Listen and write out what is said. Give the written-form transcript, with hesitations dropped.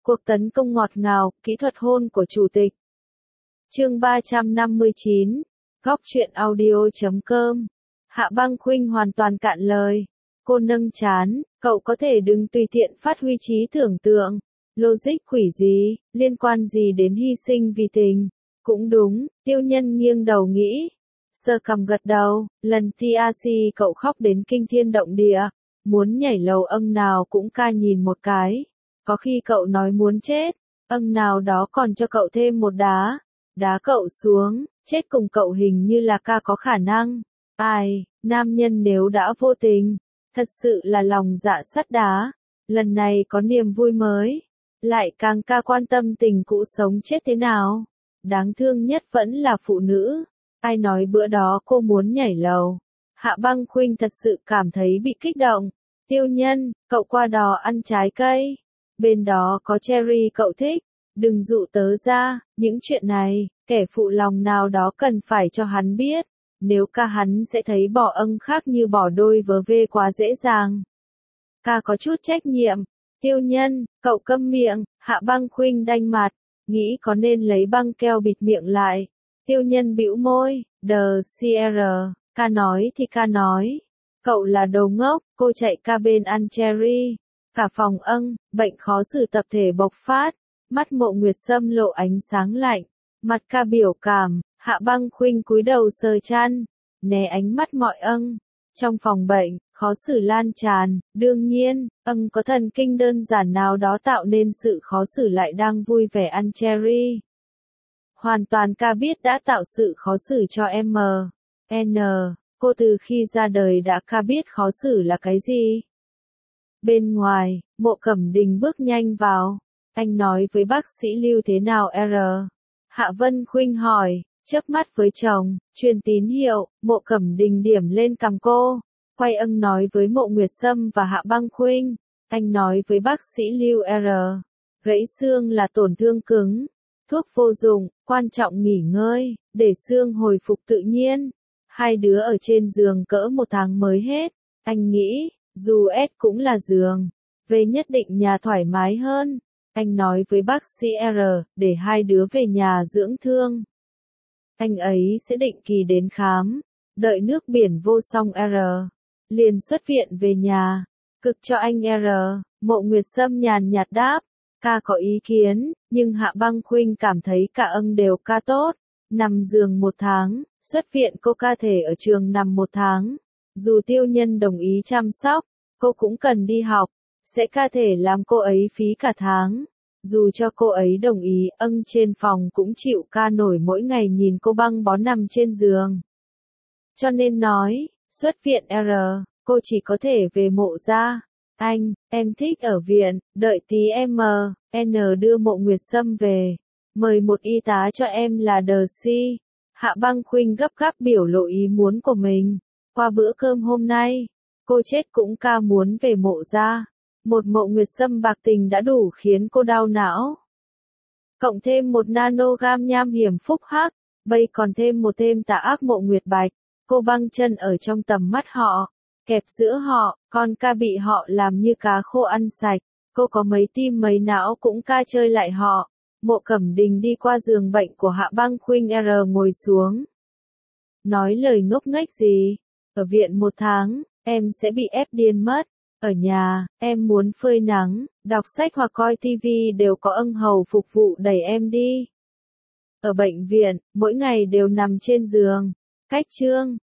Cuộc tấn công ngọt ngào, kỹ thuật hôn của chủ tịch. Chương 359, Góc truyện audio.com. Hạ Băng Khuynh hoàn toàn cạn lời. Cô nâng trán, cậu có thể đừng tùy tiện phát huy trí tưởng tượng. Logic quỷ gì, liên quan gì đến hy sinh vì tình. Cũng đúng, Tiêu Nhân nghiêng đầu nghĩ. Sơ cằm gật đầu, lần TRC cậu khóc đến kinh thiên động địa. Muốn nhảy lầu âng nào cũng ca nhìn một cái. Có khi cậu nói muốn chết, âng nào đó còn cho cậu thêm một đá. Đá cậu xuống, chết cùng cậu hình như là ca có khả năng. Ai, nam nhân nếu đã vô tình, thật sự là lòng dạ sắt đá. Lần này có niềm vui mới, lại càng ca quan tâm tình cũ sống chết thế nào. Đáng thương nhất vẫn là phụ nữ. Ai nói bữa đó cô muốn nhảy lầu. Hạ Băng Khuynh thật sự cảm thấy bị kích động. Tiêu Nhân, cậu qua đó ăn trái cây. Bên đó có cherry cậu thích. Đừng dụ tớ ra, những chuyện này, kẻ phụ lòng nào đó cần phải cho hắn biết. Nếu ca hắn sẽ thấy bỏ âng khác như bỏ đôi vớ vê quá dễ dàng. Ca có chút trách nhiệm. Tiêu Nhân, cậu câm miệng. Hạ Băng Khuynh đanh mặt, nghĩ có nên lấy băng keo bịt miệng lại. Tiêu Nhân bĩu môi, CR, ca nói thì ca nói. Cậu là đồ ngốc, cô chạy ca bên ăn cherry. Cả phòng bệnh khó xử tập thể bộc phát. Mắt Mộ Nguyệt Sâm lộ ánh sáng lạnh. Mặt ca biểu cảm, Hạ Băng Khuynh cúi đầu sờ chăn. Né ánh mắt mọi Trong phòng bệnh, khó xử lan tràn, đương nhiên, có thần kinh đơn giản nào đó tạo nên sự khó xử lại đang vui vẻ ăn cherry. Hoàn toàn ca biết đã tạo sự khó xử cho N. Cô từ khi ra đời đã ca biết khó xử là cái gì. Bên ngoài, Mộ Cẩm Đình bước nhanh vào. Anh nói với bác sĩ Lưu thế nào Hạ Vân Khuynh hỏi, chớp mắt với chồng, truyền tín hiệu. Mộ Cẩm Đình điểm lên cằm cô. Quay nói với Mộ Nguyệt Sâm và Hạ Băng Khuynh. Anh nói với bác sĩ Lưu gãy xương là tổn thương cứng. Thuốc vô dụng, quan trọng nghỉ ngơi, để xương hồi phục tự nhiên. Hai đứa ở trên giường cỡ 1 tháng mới hết. Anh nghĩ, dù S cũng là giường, về nhất định nhà thoải mái hơn. Anh nói với bác sĩ để hai đứa về nhà dưỡng thương. Anh ấy sẽ định kỳ đến khám, đợi nước biển vô xong liền xuất viện về nhà. Cực cho anh Mộ Nguyệt Sâm nhàn nhạt đáp. Ca có ý kiến, nhưng Hạ Băng Khuynh cảm thấy cả đều ca tốt. Nằm giường 1 tháng, xuất viện cô ca thể ở trường nằm 1 tháng. Dù Tiêu Nhân đồng ý chăm sóc, cô cũng cần đi học, sẽ ca thể làm cô ấy phí cả tháng. Dù cho cô ấy đồng ý, trên phòng cũng chịu ca nổi mỗi ngày nhìn cô băng bó nằm trên giường. Cho nên nói, xuất viện cô chỉ có thể về Mộ gia. Anh, em thích ở viện, đợi tí N đưa Mộ Nguyệt Sâm về. Mời một y tá cho em là DC. Hạ Băng Khuynh gấp gáp biểu lộ ý muốn của mình. Qua bữa cơm hôm nay, cô chết cũng ca muốn về Mộ gia. Một Mộ Nguyệt Sâm bạc tình đã đủ khiến cô đau não. Cộng thêm một nanogam nham hiểm phúc hắc, bây còn thêm một tà ác Mộ Nguyệt Bạch. Cô băng chân ở trong tầm mắt họ, kẹp giữa họ, con ca bị họ làm như cá khô ăn sạch. Cô có mấy tim mấy não cũng ca chơi lại họ. Mộ Cẩm Đình đi qua giường bệnh của Hạ Băng Khuynh ngồi xuống. Nói lời ngốc nghếch gì? Ở viện 1 tháng, em sẽ bị ép điên mất. Ở nhà, em muốn phơi nắng, đọc sách hoặc coi tivi đều có hầu phục vụ đẩy em đi. Ở bệnh viện, mỗi ngày đều nằm trên giường. Cách chương,